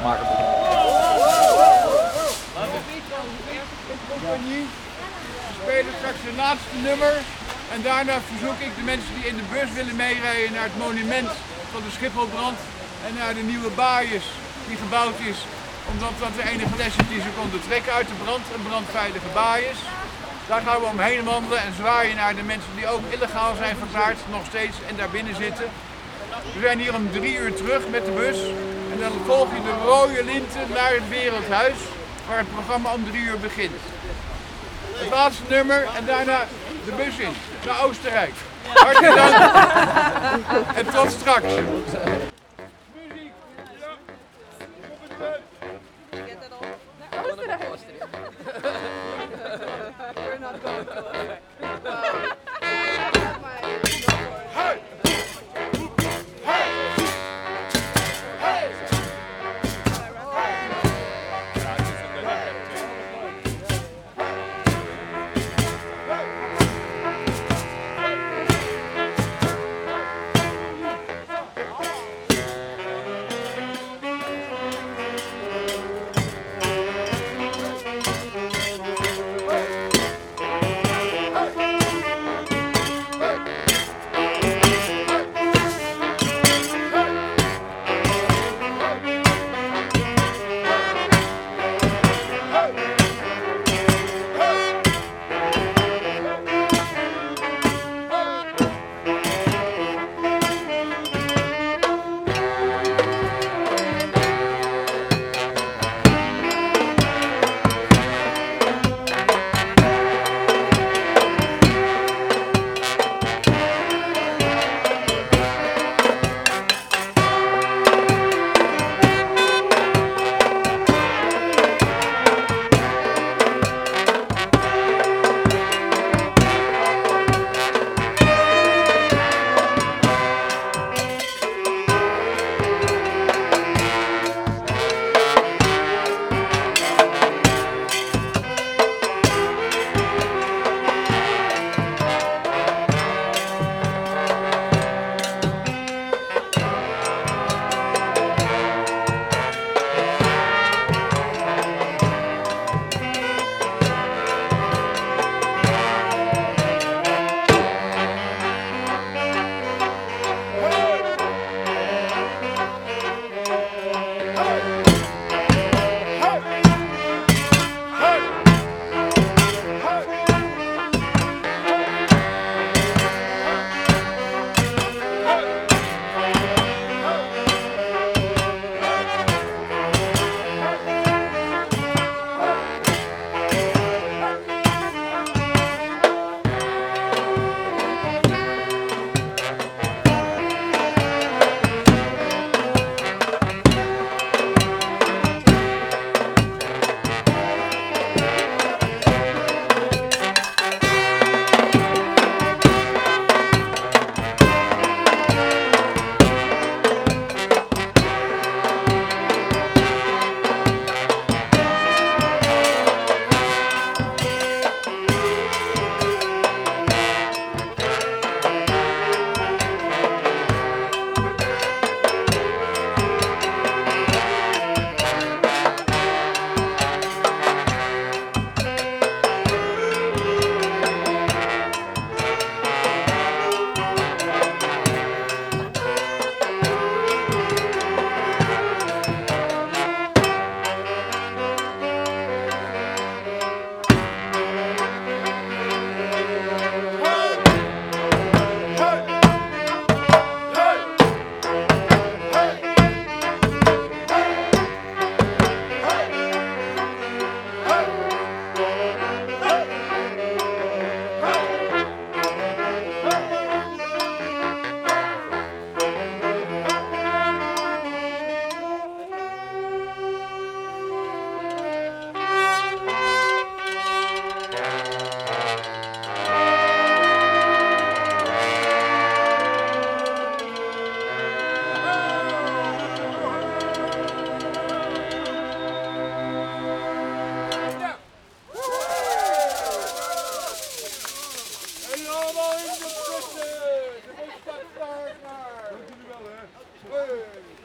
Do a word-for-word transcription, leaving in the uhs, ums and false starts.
maken. Compagnie. We spelen straks het laatste nummer. En daarna verzoek ik de mensen die in de bus willen meerijden naar het monument van de Schipholbrand. En naar de nieuwe baaiers die gebouwd is. Omdat dat de enige les is die ze konden trekken uit de brand. Een brandveilige baaiers. Daar gaan we omheen wandelen en zwaaien naar de mensen die ook illegaal zijn verklaard. Nog steeds en daar binnen zitten. We zijn hier om drie uur terug met de bus. En dan volg je de rode linten naar het Wereldhuis. Waar het programma om drie uur begint. Het laatste nummer en daarna de bus in, naar Oostenrijk. Hartelijk dank en tot straks.